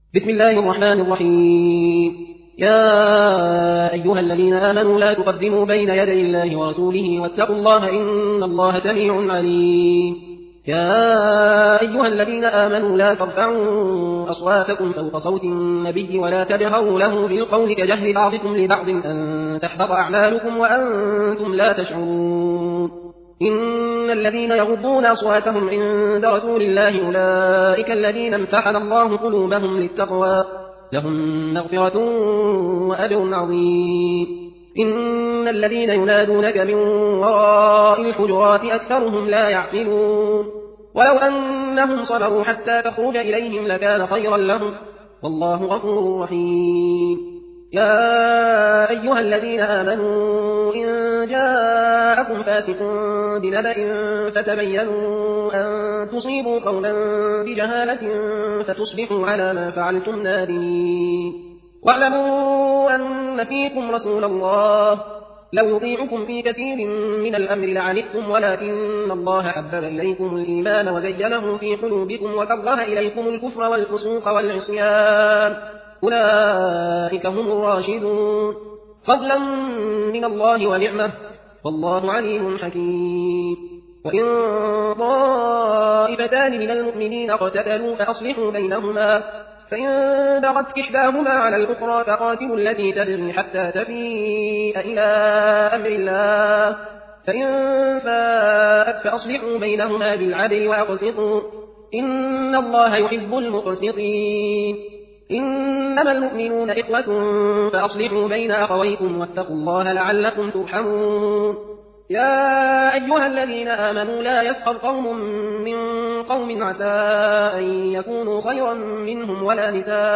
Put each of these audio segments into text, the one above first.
بسم الله الرحمن الرحيم. يا أيها الذين آمنوا لا تقدموا بين يدي الله ورسوله واتقوا الله إن الله سميع عليم. يا أيها الذين آمنوا لا ترفعوا أصواتكم فوق صوت النبي ولا تجهروا له بالقول كجهر بعضكم لبعض أن تحبط أعمالكم وأنتم لا تشعرون. إن الذين يغضون أصواتهم عند رسول الله أولئك الذين امتحن الله قلوبهم للتقوى لهم مغفرة وأجر عظيم. إن الذين ينادونك من وراء الحجرات أكثرهم لا يعقلون. ولو أنهم صبروا حتى تخرج إليهم لكان خيرا لهم والله غفور رحيم. يا أيها الذين آمنوا إن جاءكم فاسق بنبأ فتبينوا أن تصيبوا قوما بجهالة فتصبحوا على ما فعلتم نادمين. واعلموا أن فيكم رسول الله لو يطيعكم في كثير من الأمر لعنتم ولكن الله حبب إليكم الإيمان وزينه في قلوبكم وكره إليكم الكفر والفسوق والعصيان أولئك هم الراشدون فضلا من الله ونعمه والله عليم حكيم. وإن طائفتان من المؤمنين اقتتلوا فأصلحوا بينهما فإن بغت إحداهما على الأخرى فقاتلوا التي تبغي حتى تفيء إلى أمر الله فإن فاءت فأصلحوا بينهما بالعدل وأقسطوا إن الله يحب المقسطين. إنما المؤمنون إخوة فأصلحوا بين أخويكم واتقوا الله لعلكم ترحمون. يا أيها الذين آمنوا لا يسخر قوم من قوم عسى أن يكونوا خيرا منهم ولا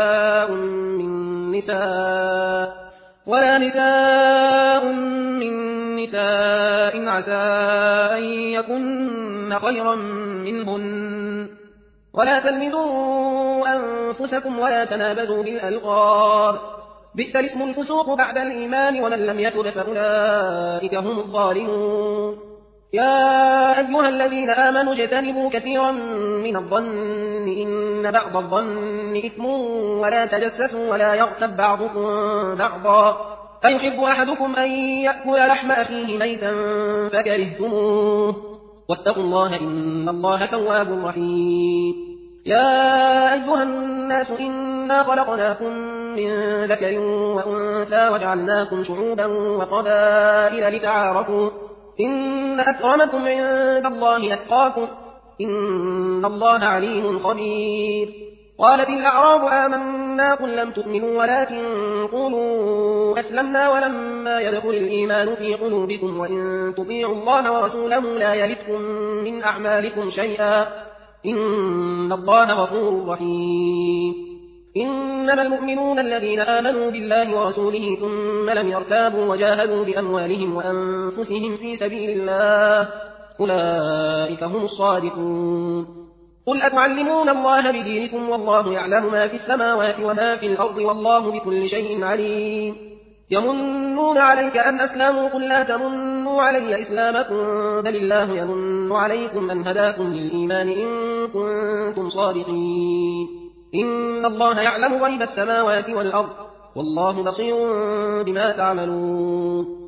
نساء من نساء عسى أن يكن خيرا منهن ولا تلمزوا أنفسكم ولا تنابزوا بالألقاب بئس الاسم الفسوق بعد الإيمان ومن لم يتب فأولئك هم الظالمون. يا أيها الذين آمنوا اجتنبوا كثيرا من الظن إن بعض الظن إثم ولا تجسسوا ولا يغتب بعضكم بعضا أيحب أحدكم أن يأكل لحم أخيه ميتا فكرهتموه واتقوا الله إن الله تواب رحيم. يا أيها الناس إنا خلقناكم من ذكر وأنثى وجعلناكم شعوبا وقبائل لتعارفوا إن أكرمكم عند الله أتقاكم إن الله عليم خبير. قالت الأعراب آمنا قل لم تؤمنوا ولكن قولوا أسلمنا ولما يدخل الإيمان في قلوبكم وإن تطيعوا الله ورسوله لا يلتكم من أعمالكم شيئا إن الله غفور رحيم. إنما المؤمنون الذين آمنوا بالله ورسوله ثم لم يرتابوا وجاهدوا بأموالهم وأنفسهم في سبيل الله أولئك هم الصادقون. قل أتعلمون الله بدينكم والله يعلم ما في السماوات وما في الأرض والله بكل شيء عليم. يمنون عليك أن أسلموا قل لا تمنوا علي إسلامكم بل الله يمن عليكم أن هداكم للإيمان إن كنتم صادقين. إن الله يعلم غيب السماوات والأرض والله بصير بما تعملون.